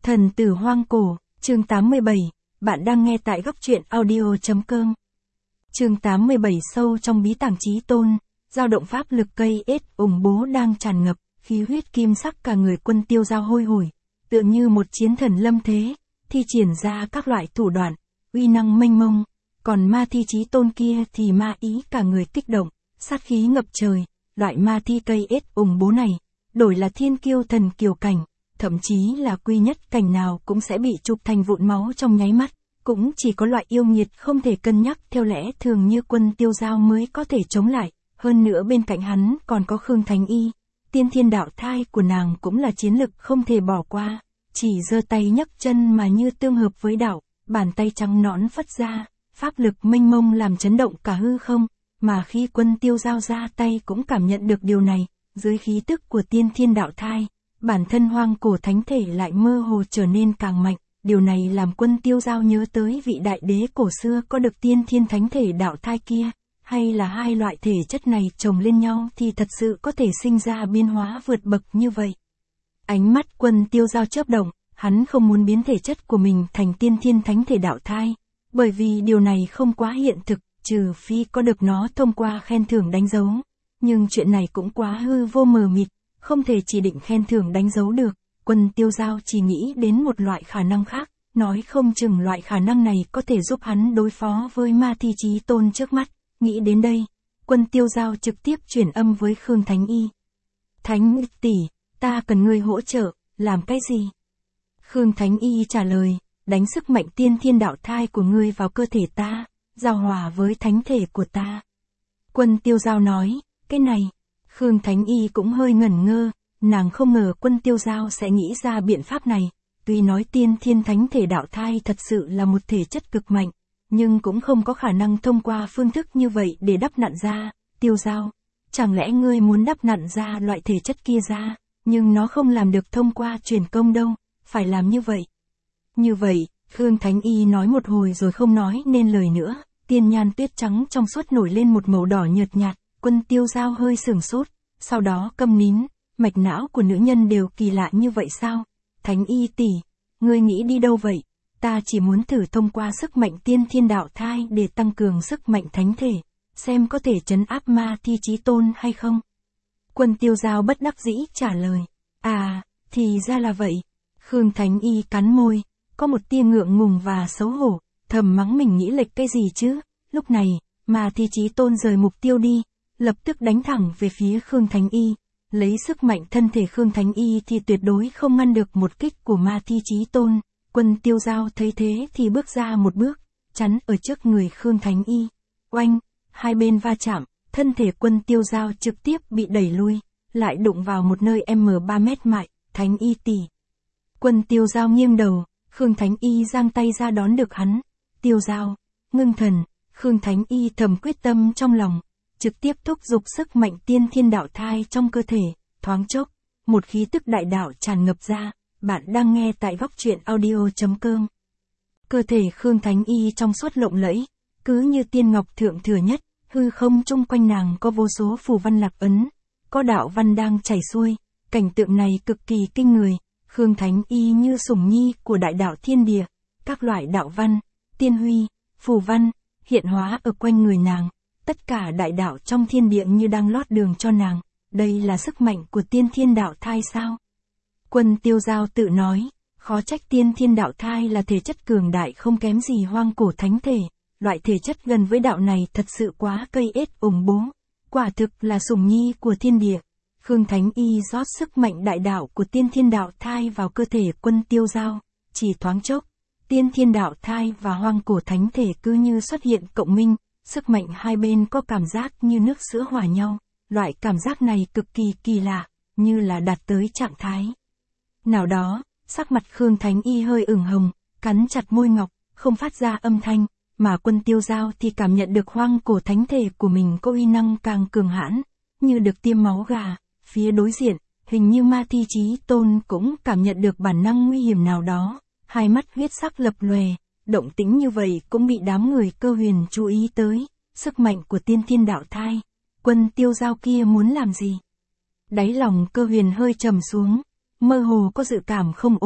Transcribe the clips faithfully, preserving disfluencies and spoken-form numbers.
Thần tử hoang cổ, chương tám mươi bảy, bạn đang nghe tại góc truyện audio.com. Chương tám mươi bảy sâu trong bí tàng chí tôn, dao động pháp lực cây ết ủng bố đang tràn ngập, khí huyết kim sắc cả người Quân Tiêu Dao hôi hổi, tựa như một chiến thần lâm thế, thi triển ra các loại thủ đoạn, uy năng mênh mông, còn ma thi chí tôn kia thì ma ý cả người kích động, sát khí ngập trời, loại ma thi cây ết ủng bố này, đổi là thiên kiêu thần kiều cảnh, thậm chí là quy nhất cảnh nào cũng sẽ bị chụp thành vụn máu trong nháy mắt, cũng chỉ có loại yêu nghiệt không thể cân nhắc theo lẽ thường như Quân Tiêu Dao mới có thể chống lại, hơn nữa bên cạnh hắn còn có Khương Thánh Y, tiên thiên đạo thai của nàng cũng là chiến lực không thể bỏ qua, chỉ giơ tay nhấc chân mà như tương hợp với đạo, bàn tay trắng nõn phất ra, pháp lực mênh mông làm chấn động cả hư không, mà khi Quân Tiêu Dao ra tay cũng cảm nhận được điều này, dưới khí tức của tiên thiên đạo thai, bản thân hoang cổ thánh thể lại mơ hồ trở nên càng mạnh, điều này làm Quân Tiêu Dao nhớ tới vị đại đế cổ xưa có được tiên thiên thánh thể đạo thai kia, hay là hai loại thể chất này chồng lên nhau thì thật sự có thể sinh ra biến hóa vượt bậc như vậy. Ánh mắt Quân Tiêu Dao chớp động, hắn không muốn biến thể chất của mình thành tiên thiên thánh thể đạo thai, bởi vì điều này không quá hiện thực, trừ phi có được nó thông qua khen thưởng đánh dấu, nhưng chuyện này cũng quá hư vô mờ mịt, không thể chỉ định khen thưởng đánh dấu được. Quân Tiêu Dao chỉ nghĩ đến một loại khả năng khác, nói không chừng loại khả năng này có thể giúp hắn đối phó với ma thi chí tôn trước mắt. Nghĩ đến đây, Quân Tiêu Dao trực tiếp chuyển âm với Khương Thánh Y. Thánh tỷ, ta cần ngươi hỗ trợ, làm cái gì? Khương Thánh Y trả lời, đánh sức mạnh tiên thiên đạo thai của ngươi vào cơ thể ta, giao hòa với thánh thể của ta. Quân Tiêu Dao nói, cái này, Khương Thánh Y cũng hơi ngẩn ngơ, nàng không ngờ Quân Tiêu Dao sẽ nghĩ ra biện pháp này, tuy nói tiên thiên thánh thể đạo thai thật sự là một thể chất cực mạnh, nhưng cũng không có khả năng thông qua phương thức như vậy để đắp nặn ra. Tiêu Dao, chẳng lẽ ngươi muốn đắp nặn ra loại thể chất kia ra, nhưng nó không làm được thông qua truyền công đâu, phải làm như vậy. Như vậy, Khương Thánh Y nói một hồi rồi không nói nên lời nữa, tiên nhan tuyết trắng trong suốt nổi lên một màu đỏ nhợt nhạt, Quân Tiêu Dao hơi sửng sốt, sau đó câm nín, mạch não của nữ nhân đều kỳ lạ như vậy sao? Thánh Y tỷ, ngươi nghĩ đi đâu vậy? Ta chỉ muốn thử thông qua sức mạnh tiên thiên đạo thai để tăng cường sức mạnh thánh thể, xem có thể trấn áp ma thi chí tôn hay không. Quân Tiêu Dao bất đắc dĩ trả lời, à, thì ra là vậy. Khương Thánh Y cắn môi, có một tia ngượng ngùng và xấu hổ, thầm mắng mình nghĩ lệch cái gì chứ. Lúc này, ma thi chí tôn rời mục tiêu đi, lập tức đánh thẳng về phía Khương Thánh Y. Lấy sức mạnh thân thể Khương Thánh Y thì tuyệt đối không ngăn được một kích của ma thi chí tôn. Quân Tiêu Dao thấy thế thì bước ra một bước, chắn ở trước người Khương Thánh Y. Oanh, hai bên va chạm, thân thể Quân Tiêu Dao trực tiếp bị đẩy lui, lại đụng vào một nơi M ba mét mại. Thánh Y tỷ. Quân Tiêu Dao nghiêng đầu, Khương Thánh Y giang tay ra đón được hắn. Tiêu Dao, ngưng thần, Khương Thánh Y thầm quyết tâm trong lòng, trực tiếp thúc giục sức mạnh tiên thiên đạo thai trong cơ thể, thoáng chốc, một khí tức đại đạo tràn ngập ra. Bạn đang nghe tại góc truyện audio.com. Cơ thể Khương Thánh Y trong suốt lộng lẫy, cứ như tiên ngọc thượng thừa nhất, hư không chung quanh nàng có vô số phù văn lạc ấn, có đạo văn đang chảy xuôi, cảnh tượng này cực kỳ kinh người. Khương Thánh Y như sủng nhi của đại đạo thiên địa, các loại đạo văn, tiên huy, phù văn, hiện hóa ở quanh người nàng, tất cả đại đạo trong thiên địa như đang lót đường cho nàng. Đây là sức mạnh của tiên thiên đạo thai sao? Quân Tiêu Dao tự nói, khó trách tiên thiên đạo thai là thể chất cường đại không kém gì hoang cổ thánh thể, loại thể chất gần với đạo này thật sự quá cây ết ủng bố, quả thực là sủng nhi của thiên địa. Khương Thánh Y rót sức mạnh đại đạo của tiên thiên đạo thai vào cơ thể Quân Tiêu Dao, chỉ thoáng chốc, tiên thiên đạo thai và hoang cổ thánh thể cứ như xuất hiện cộng minh, sức mạnh hai bên có cảm giác như nước sữa hòa nhau, loại cảm giác này cực kỳ kỳ lạ, như là đạt tới trạng thái nào đó. Sắc mặt Khương Thánh Y hơi ửng hồng, cắn chặt môi ngọc, không phát ra âm thanh, mà Quân Tiêu Dao thì cảm nhận được hoang cổ thánh thể của mình có uy năng càng cường hãn, như được tiêm máu gà. Phía đối diện, hình như ma thi chí tôn cũng cảm nhận được bản năng nguy hiểm nào đó, hai mắt huyết sắc lập lòe, động tĩnh như vậy cũng bị đám người Cơ Huyền chú ý tới, sức mạnh của tiên thiên đạo thai, Quân Tiêu Dao kia muốn làm gì? Đáy lòng Cơ Huyền hơi trầm xuống, mơ hồ có dự cảm không ổn,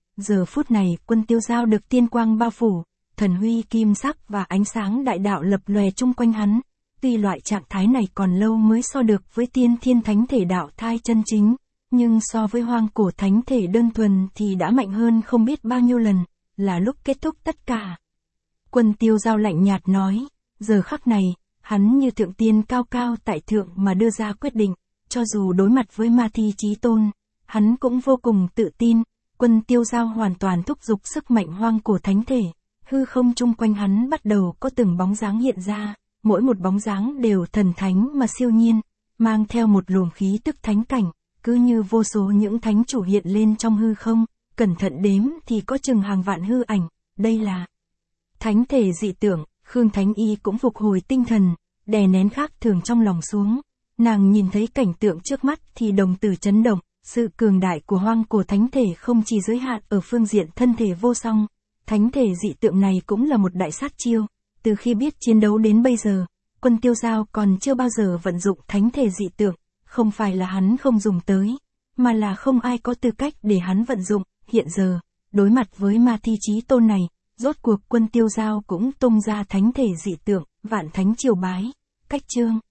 Giờ phút này Quân Tiêu Dao được tiên quang bao phủ, thần huy kim sắc và ánh sáng đại đạo lập lòe chung quanh hắn. Tuy loại trạng thái này còn lâu mới so được với tiên thiên thánh thể đạo thai chân chính, nhưng so với hoang cổ thánh thể đơn thuần thì đã mạnh hơn không biết bao nhiêu lần, là lúc kết thúc tất cả. Quân Tiêu Dao lạnh nhạt nói, giờ khắc này, hắn như thượng tiên cao cao tại thượng mà đưa ra quyết định, cho dù đối mặt với Ma Thi Chí Tôn, hắn cũng vô cùng tự tin. Quân Tiêu Dao hoàn toàn thúc giục sức mạnh hoang cổ thánh thể, hư không chung quanh hắn bắt đầu có từng bóng dáng hiện ra, mỗi một bóng dáng đều thần thánh mà siêu nhiên, mang theo một luồng khí tức thánh cảnh, cứ như vô số những thánh chủ hiện lên trong hư không, cẩn thận đếm thì có chừng hàng vạn hư ảnh, đây là thánh thể dị tượng. Khương Thánh Y cũng phục hồi tinh thần, đè nén khác thường trong lòng xuống, nàng nhìn thấy cảnh tượng trước mắt thì đồng tử chấn động. Sự cường đại của hoang cổ thánh thể không chỉ giới hạn ở phương diện thân thể vô song, thánh thể dị tượng này cũng là một đại sát chiêu. Từ khi biết chiến đấu đến bây giờ, Quân Tiêu Dao còn chưa bao giờ vận dụng thánh thể dị tượng, không phải là hắn không dùng tới, mà là không ai có tư cách để hắn vận dụng. Hiện giờ, đối mặt với Ma Thi Chí Tôn này, rốt cuộc Quân Tiêu Dao cũng tung ra thánh thể dị tượng, vạn thánh triều bái. Cách chương